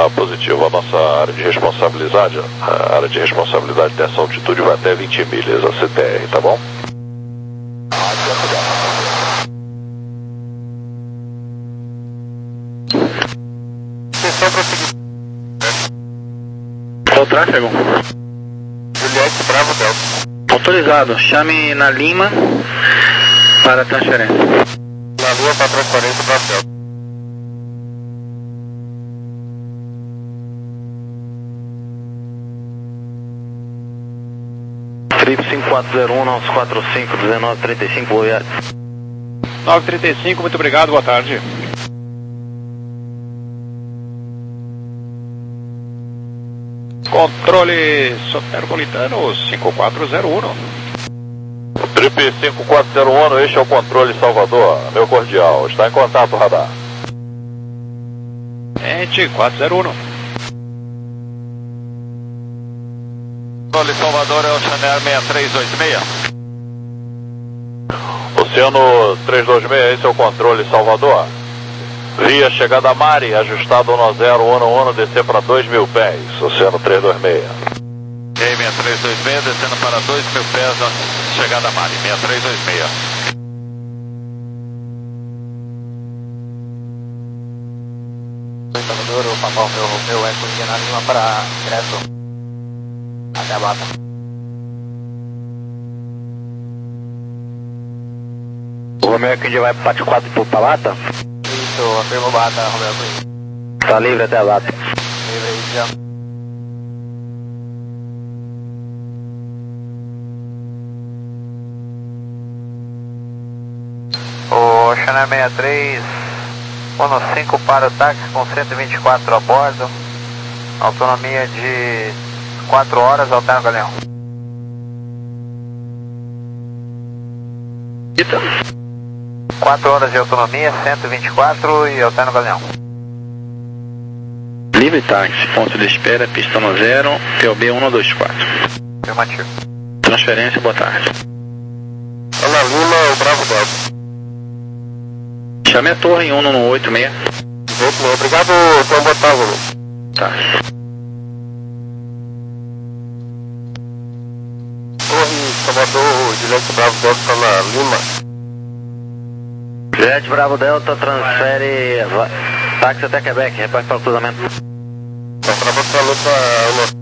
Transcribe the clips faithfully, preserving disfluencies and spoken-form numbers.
positivo. A nossa área de responsabilidade, a área de responsabilidade dessa altitude vai até vinte milhas a C T R, tá bom? Qual o tráfego? Juliette Bravo Delta. Autorizado, chame na Lima para transferência. Na Lua para transferência Bravo Delta. Trip cinco quatro zero um, nove quatro cinco, dezenove trinta e cinco, Goiás. nove trinta e cinco, muito obrigado, boa tarde. Controle Soteropolitano cinco quatro zero um. Trip cinco quatro zero um, este é o controle Salvador, meu cordial, está em contato, radar. Ente quatro zero um. Controle Salvador é o Chanel seis três dois seis. Oceano três dois seis, esse é o controle Salvador. Via chegada a Mari, ajustado no zero um um, descer para dois mil pés, Oceano três dois seis. E seis três dois seis, descendo para dois mil pés, chegada a Mari, seis três dois seis. Salvador, o papal meu, meu eco India na Lima para direto até a Bata. O Romeo Eco India vai para Pátio quatro por Palata? Isso, afirma Bata, Romeo Eco India. Tá livre até a Lata. Livre aí, já. O Chanel sessenta e três cinco para o táxi com cento e vinte e quatro a bordo. Autonomia de quatro horas, alterno Galeão. quatro horas de autonomia, cento e vinte e quatro e alterno Galeão. Livre táxi, ponto de espera, pista no zero, P O B um dois quatro. Afirmativo. Transferência, boa tarde. Ana Lima, o Bravo Delta. Chame a torre em um um oito seis. Obrigado, Tom Botávulo. Tá. Torre Salvador, Juliette Bravo Delta na Lima. Juliette Bravo Delta, transfere táxi até Quebec, reparte para o cruzamento. Tá para você a luta.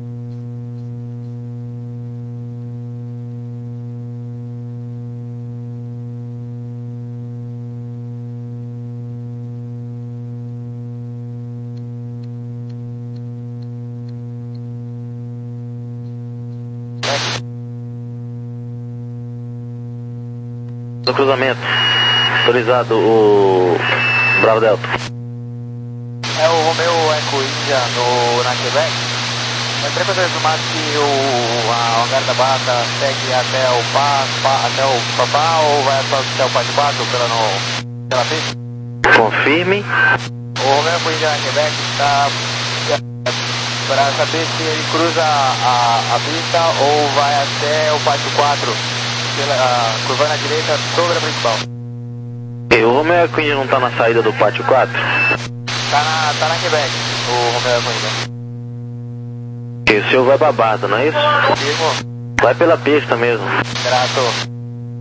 No cruzamento, autorizado o Bravo Delta. É o Romeo Eco India no, na Quebec. Entrei para informar se o a hangar da Bata segue até o Pá, Pá até o Papá ou vai até o Pátio quatro pela, no, pela pista? Confirme. O Romeo Eco India na Quebec está para saber se ele cruza a, a pista ou vai até o Pátio quatro. Uh, curvando à direita sobre a principal. E o Romeo Eco India não está na saída do Pátio quatro? Tá na, tá na Quebec, o Romeo Eco India. E o senhor vai pra Barda, não é isso? Firmo. Vai pela pista mesmo. Grato.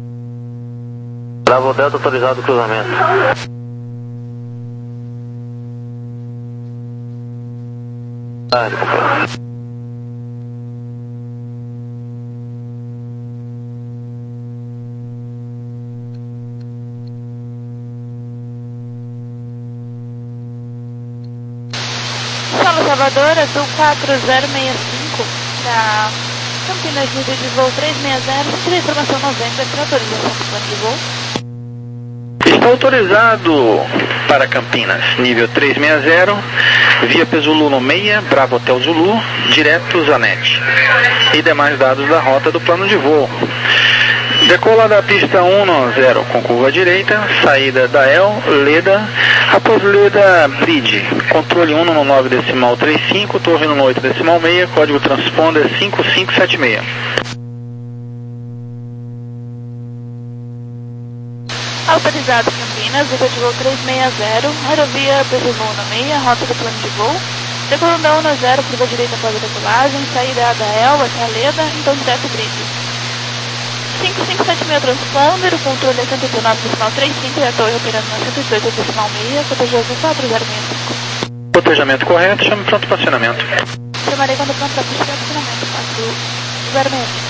Bravo Delta, autorizado o cruzamento. Ah, desculpa. Salvador, azul quatro zero seis cinco, para Campinas, nível de voo trezentos e sessenta, centro de informação novembro, para autorização do plano de voo. Está autorizado para Campinas, nível trezentos e sessenta, via Pezulu no seis, Bravo Hotel Zulu, direto Zanetti. E demais dados da rota do plano de voo. Decola da pista um zero com curva direita, saída da El, Leda, após Leda, Bridge, controle um nove decimal trinta e cinco, torre um oito decimal seis, código transponder cinco cinco sete seis. Autorizado Campinas, nível de voo trezentos e sessenta, aerovia Pezulu no seis, rota do plano de voo, Decolando da um zero, curva direita após a decolagem, saída da Elva até a Leda, então direto grid. cinco cinco sete meio transponder, o controle é cento e dezenove decimal trinta e cinco e a torre operando na cento e dezoito decimal seis, cotejando quatro zero seis cinco. Cotejamento correto, chame pronto para acionamento. Chamarei quando pronto para acionamento, quatro zero seis cinco.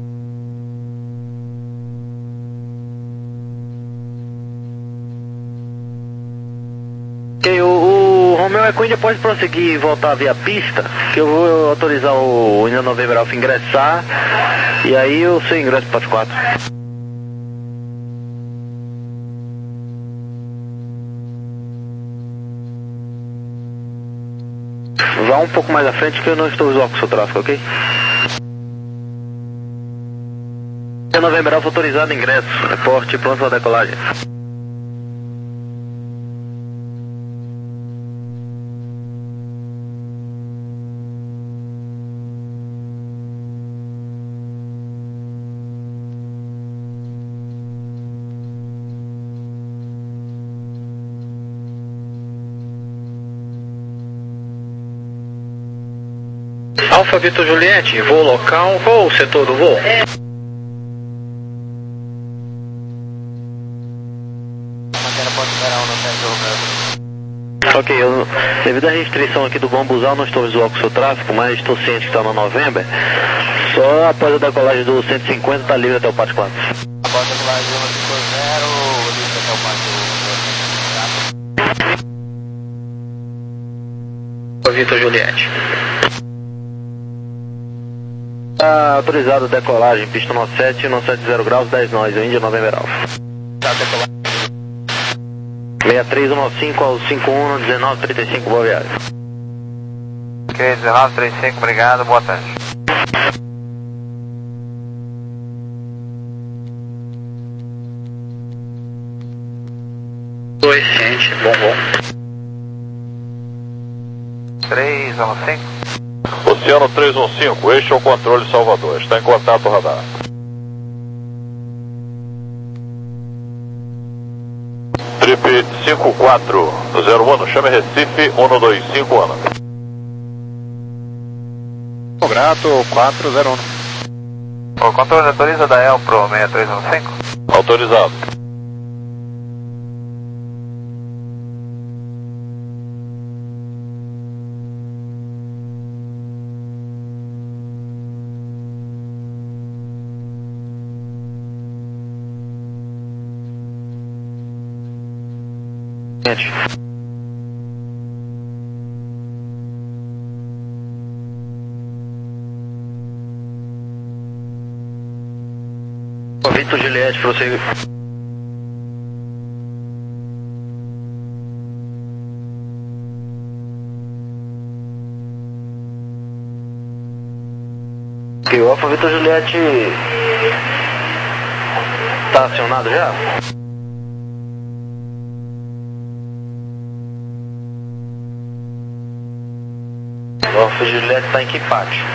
Ok, o, o Romeo Equindia pode prosseguir e voltar via pista, que eu vou autorizar o India November Alpha ingressar, e aí o seu ingresso para os quatro. Vá um pouco mais à frente que eu não estou visual com o seu tráfego, ok? India November Alpha autorizado ingresso, reporte pronto para decolagem. Alfa Vitor Juliette, voo local, qual o setor do voo? Ok, eu, devido à restrição aqui do bambuzal, não estou visual com o seu tráfego, mas estou ciente que está no November. Só após a decolagem do cento e cinquenta está livre até o Pátio quatro. Após a decolagem do cento e cinquenta, livre até o Pátio. Vitor Juliette. Está autorizado a decolagem, pista nove sete, nove sete zero graus, dez nós, India November Alpha. Tá decolagem. seis três um nove cinco ao cinco um dezenove trinta e cinco, boa viagem. Ok, dezenove trinta e cinco, obrigado, boa tarde. Dois, ciente, bom voo. três um cinco. Oceano três um cinco, este é o controle Salvador, está em contato radar. Trip cinco quatro zero um, chame Recife um dois cinco um. Grato, quatro zero um. O controle autoriza da El pro seis três um cinco? Autorizado. Vitor Juliette, prossegue. Ok, o Alfa Vitor Juliette está acionado já? O Alfa Juliette está em que pátio?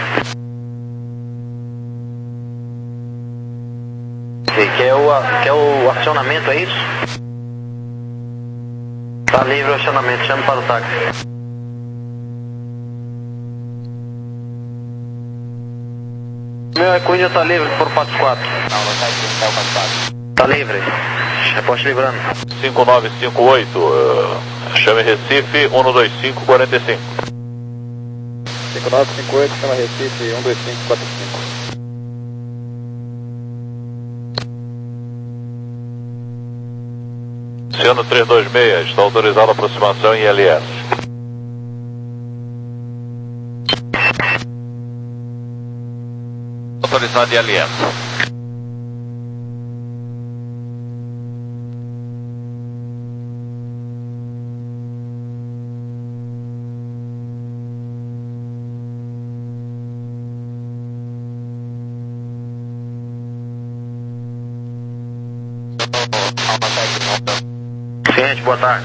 Quer o, quer o acionamento, é isso? Tá livre o acionamento, chame para o táxi. Meu Equindia tá livre por Patos quatro. Não, não tá aqui, não tá o Patos quatro. Tá livre. Reposte livrando. cinco nove cinco oito, uh, chame Recife um dois cinco quatro cinco. cinco nove cinco oito, chama Recife um dois cinco quatro cinco. Oceano três dois seis, está autorizada a aproximação em L S. Autorizado em L S. Gente, boa tarde.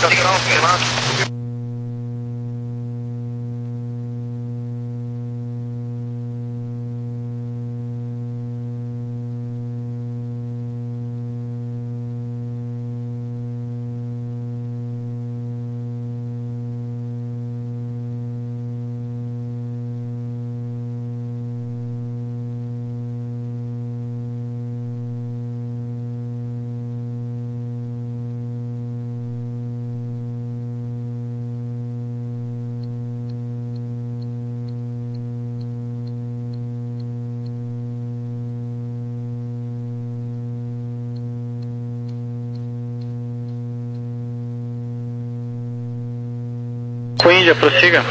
Coíndia, prossiga.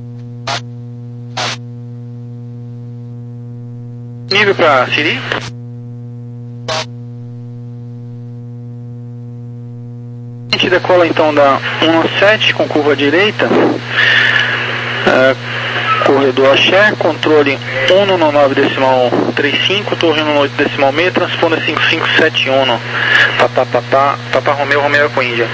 Nível para Siri. A gente decola então da um sete com curva direita, uh, corredor axé, controle um no nove decimal trinta e cinco, torre no oito decimal meio, transponder cinco cinco sete um, papá, papá, papá Romeu, Romeu com Índia.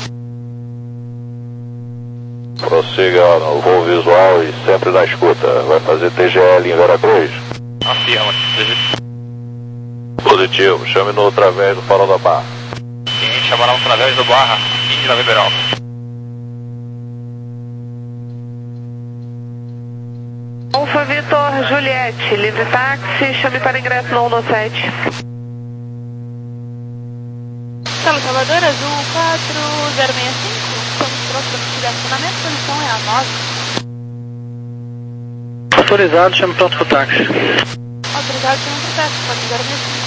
Prossiga no voo visual e sempre na escuta. Vai fazer T G L em Veracruz? Afirma. Positivo, chame no através do farol da Barra. Quem chamará através do Barra, Índia Liberal. Alfa Vitor Juliette, livre táxi, chame para ingresso no um sete. Sala Salvador, azul quatro zero seis cinco, estamos prontos para atividade de acionamento, posição é a nove. Autorizado, chame pronto para o táxi. Autorizado, chame para o táxi, pode zero seis cinco.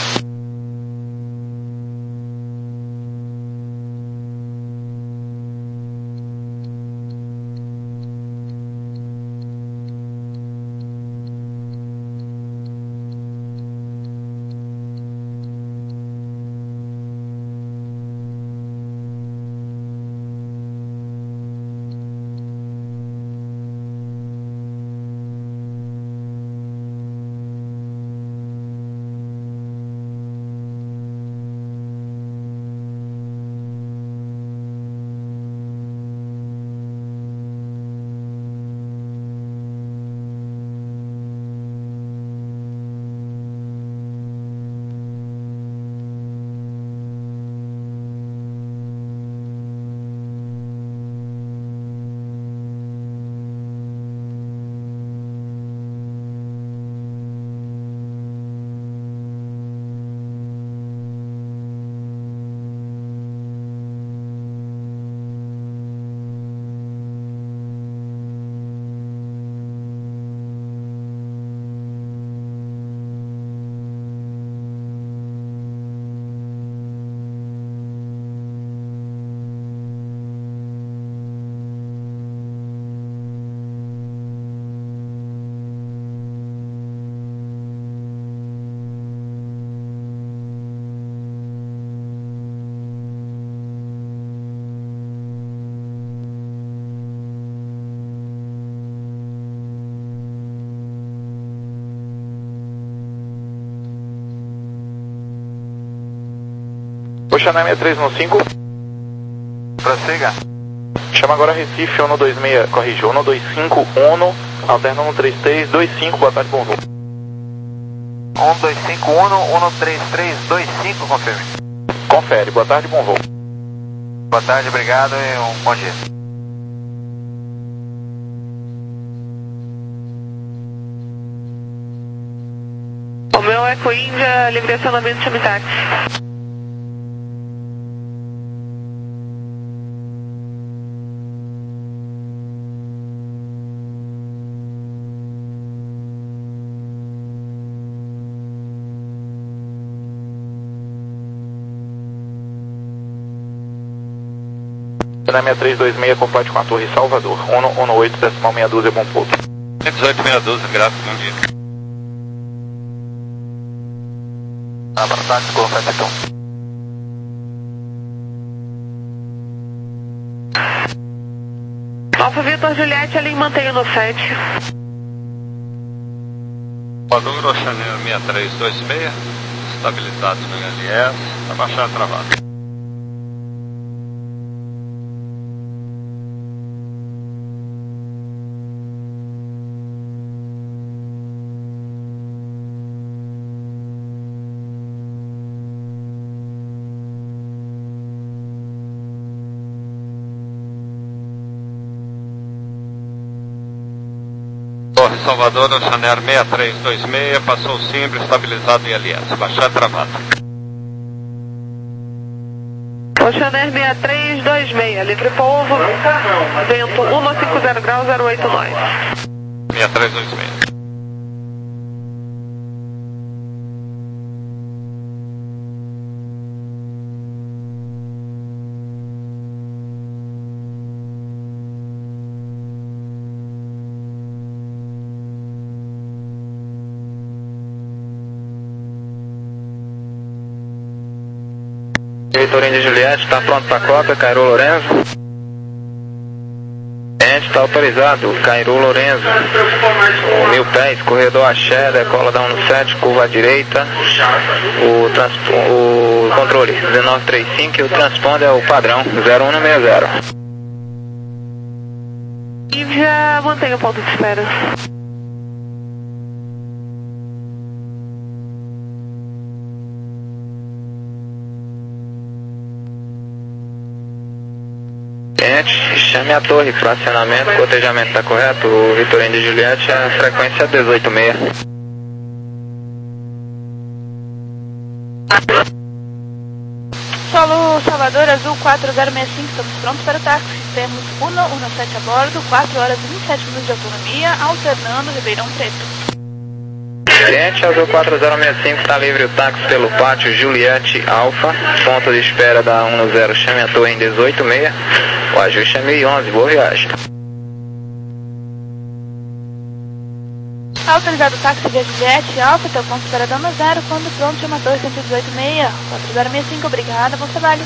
Puxa na seis três um cinco. Prossiga. Chama agora Recife um dois seis, corrige, um dois cinco um, alterna um três três dois cinco, boa tarde, bom voo. um dois cinco um, um três três dois cinco, confirme. Confere, boa tarde, bom voo. Boa tarde, obrigado e um bom dia. O meu Eco Índia, livre acionamento, chame táxi. Na seis três dois seis, complete com a Torre Salvador, um um oito decimal meia dúzia, bom pouco. dezoito meia dúzia, graças, bom dia. Ah, boa tarde, confere então. Alfa Vitor Juliette, ali mantém no sete. Maduro Chanel seis três dois seis, estabilizado no L S, abaixar travado. Torre Salvador, Oceaner seis três dois seis, passou simples, estabilizado em L S, baixar travado. Oceaner seis três dois seis, livre pouso, vento um cinco zero graus, zero oito nós. seis três dois seis. Vitorino de Juliette, está pronto para a cópia, Cairo Lorenzo. Gente, está autorizado, Cairo Lorenzo. O mil pés, corredor axé, decola da um sete, curva à direita. O, trans, o controle dezenove trinta e cinco e o transponder é o padrão zero um seis zero. E já mantenha o ponto de espera. Chame a torre para acionamento, o cotejamento está correto, o Vitorino de Juliette, a frequência é dezoito seis. Solo Salvador Azul quatro zero seis cinco, estamos prontos para o táxi. Temos Uno sete a bordo, quatro horas e vinte e sete minutos de autonomia, alternando Ribeirão Preto. Cliente Azul quatro zero seis cinco, está livre o táxi pelo pátio Juliette Alfa, ponto de espera da um zero, chame a torre em dezoito seis, o ajuste é mil e onze, boa viagem. Autorizado o táxi via Juliette Alfa, teu ponto de espera da um zero, quando pronto, chama a torre cento e dezoito seis, quatro zero seis cinco, obrigada, bom trabalho.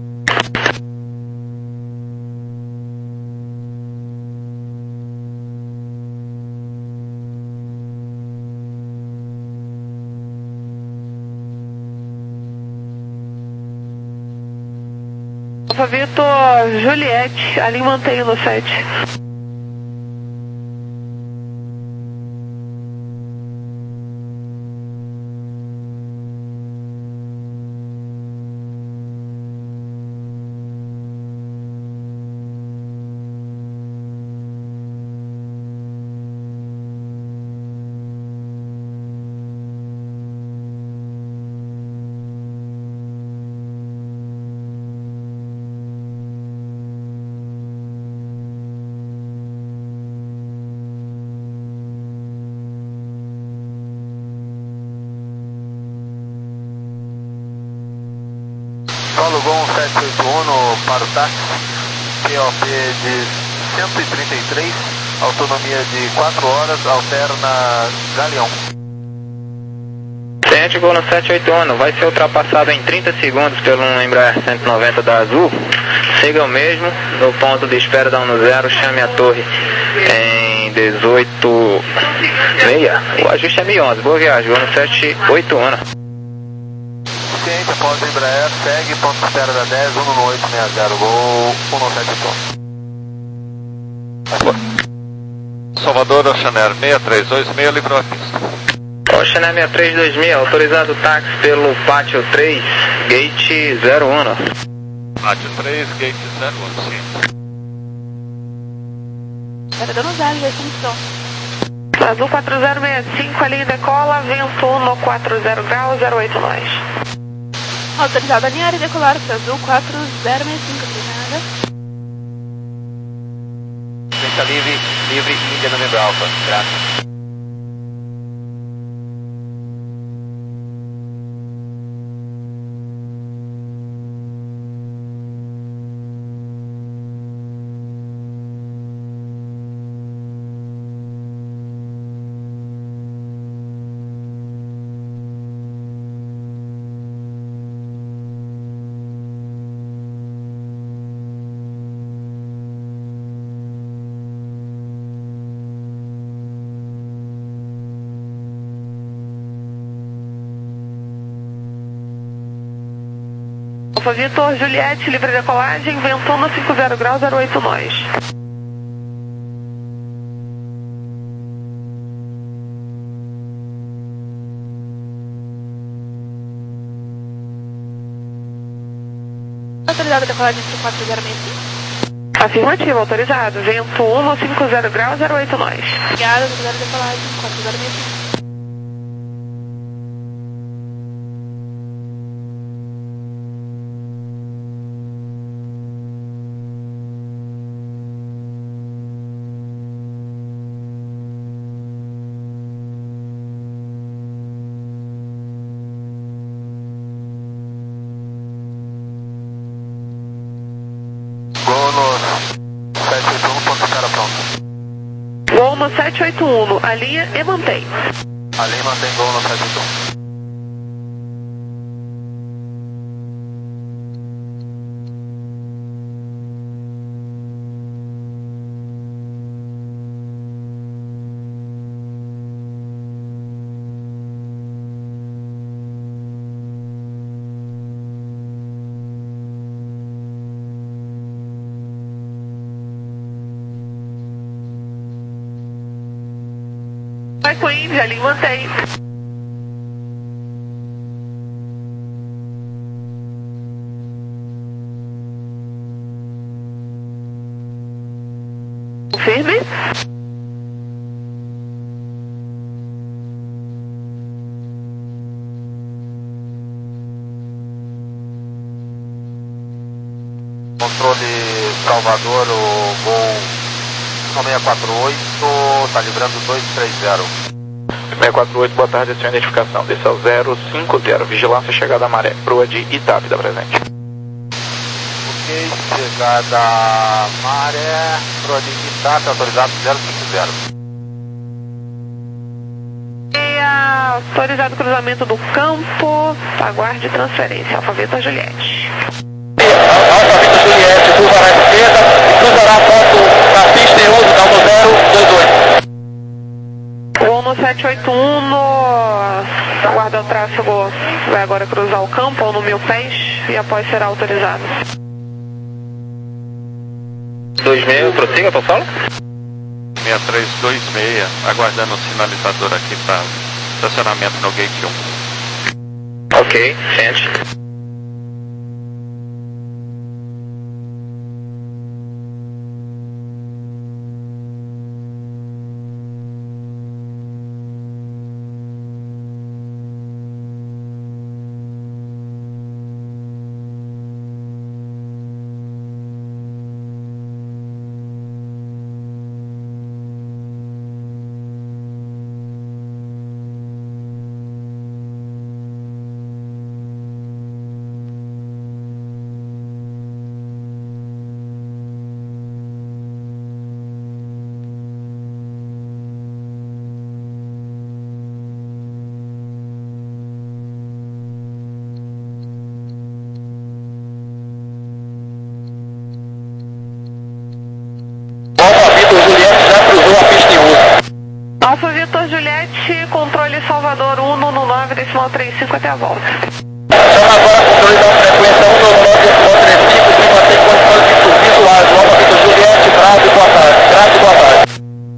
Alfa Vitor Juliette, ali mantenho no sete. Solo Gol sete oito um para o táxi, P O P de cento e trinta e três, autonomia de quatro horas, alterna Galeão. Cliente Gol no sete oito um, vai ser ultrapassado em trinta segundos pelo Embraer cento e noventa da Azul. Siga o mesmo, no ponto de espera da um zero, chame a torre em dezoito seis, o ajuste é mil e onze, boa viagem, Gol no sete oito um. Cliente após Embraer, segue, ponto de espera da dez, um no oito seis zero, Gol um sete oito. Salvador, Oceaner seis três dois seis, livrou a pista. Oceaner seis três dois seis, autorizado o táxi pelo pátio três, gate zero um. Pátio três, gate zero um, sim. Espera dando zero, já estamos prontos. Azul quatro zero seis cinco, ali decola, vento um no quatro zero graus, zero oito nós. Autorizado a alinhar e decolar para Azul quatro zero seis cinco, obrigada. Pista livre, livre, Índia Novembro Alfa, graças. Alfa Vitor Juliette, livre decolagem, vento um no cinco zero graus, zero oito nós. Autorizado a decolagem para quatro zero seis cinco. Afirmativo, autorizado. Vento um cinco zero graus, zero oito nós. Obrigada, obrigada, decolagem, quatro zero seis cinco. Gol no sete oito um, alinha e mantém. Ali mantém gol no sete oito um. Vai com Índia, alinha e mantém. Firme. Controle Salvador, o gol seis quatro oito, tá livrando dois três zero. seis quatro oito, boa tarde, sua identificação. Desce ao zero cinco zero, vigilância, chegada à maré, proa de Itapida presente. Ok, chegada à maré, proa de Itapida, autorizado zero cinco zero. E autorizado cruzamento do campo, aguarde transferência, Alfa Vitor Juliette. Alfa Vitor Juliette, curva à esquerda, cruzará a foto da pista em uso, dá no zero dois oito. Gol no sete oito um, no... aguarda o tráfego, vai agora cruzar o campo ou no mil pés e após será autorizado. dois meia, prossiga, São Paulo? seis três dois seis, aguardando o sinalizador aqui para estacionamento no gate um. Ok, sente. Alfa Vitor Juliette, controle Salvador um no nove decimal trinta e cinco até a volta. Chama agora controle da frequência um no nove decimal trinta e cinco, sem manter condições visuais. Alfa Vitor Juliette, grave, boa tarde. Grave, boa tarde.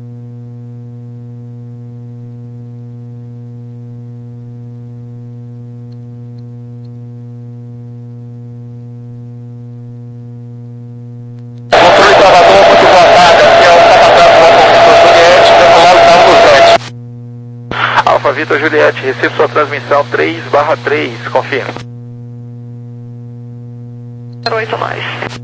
Controle Salvador, muito boa tarde. Aqui é o comandante do Alfa Vitor Juliette, decolado da um sete. Alfa Vitor Juliette, recebo sua transmissão três barra três, confirme. zero oito mais.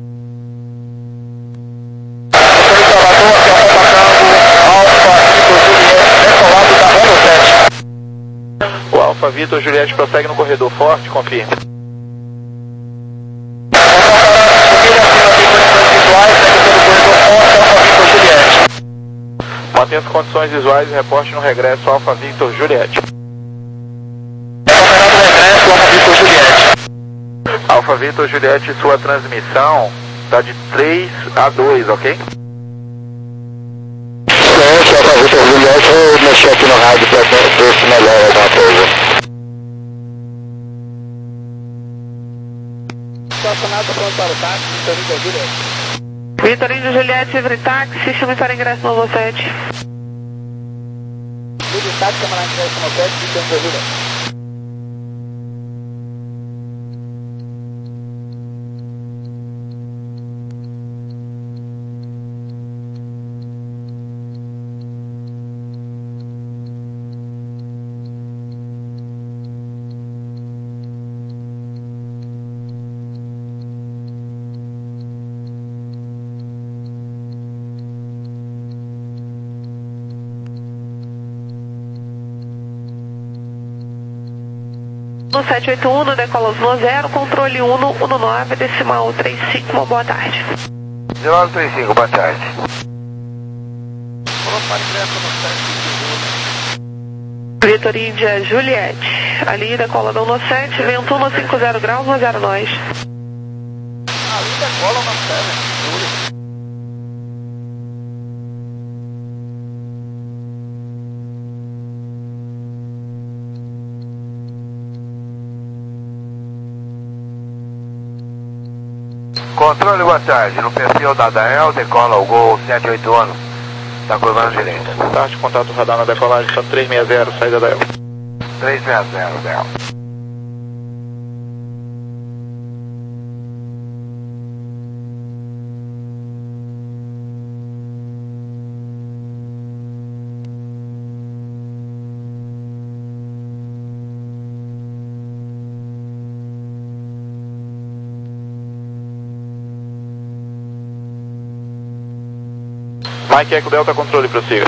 O Alfa Vitor Juliette prossegue no corredor forte, confirme. Mantenha as condições visuais e reporte no regresso Alfa Vitor Juliette. Regresso Alfa Vitor Juliette. Alfa Vitor Juliette, sua transmissão está de três a dois, ok? Silêncio, Alfa Vitor Juliette, vou mexer aqui no rádio para ver se melhora alguma coisa. Estacionado pronto para o táxi, Vitor Vitor Juliette. Vitorino Juliette, livre táxi, sistema para ingresso no sete. Livre táxi, câmara ingresso no sete, Vitor Vitor Juliette. No sete oito um, decola no zero, controle um um nove, decimal trinta e cinco, boa tarde. zero trinta e cinco, boa tarde. Vitor Índia Juliette, ali decola no sete, vento um cinco zero graus, um zero nós. Ali decola no sete. Controle, boa tarde. No perfil da Dael, decola o Gol sete oito um. Está curvando direita. Boa tarde, contato radar na decolagem, Santo três seis zero, saída da E L. três seis zero, Dael. Mike Eco Delta, controle, prossiga.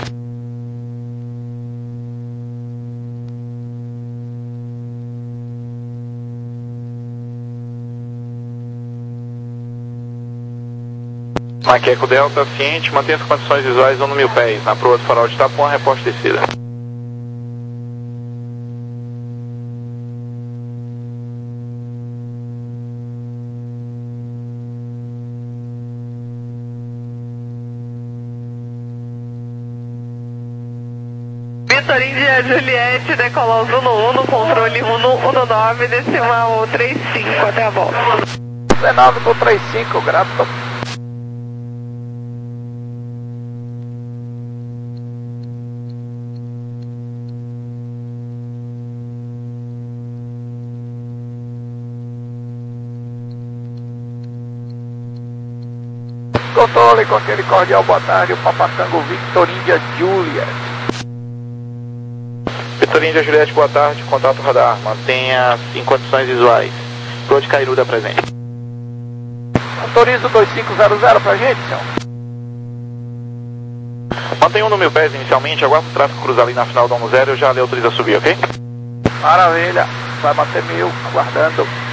Mike Eco Delta, ciente, mantenha as condições visuais no mil pés, na proa do farol de Itapuã, reporte descida. Vitor Índia Juliette, decolou no um, controle um um nove, decimal trinta e cinco, até a volta. dezenove por trinta e cinco, grato. Controle com aquele cordial boa tarde, o Papatango Vitor Índia Juliette. Vitor Índia Juliette, boa tarde, contato radar, mantenha em condições visuais. Proa de Cairuda presente. Autoriza o dois cinco zero zero pra gente, senhor. Mantenha um no mil pés inicialmente, aguarda o tráfego cruzar ali na final do um zero, eu já lhe autorizo a subir, ok? Maravilha, vai bater mil, aguardando.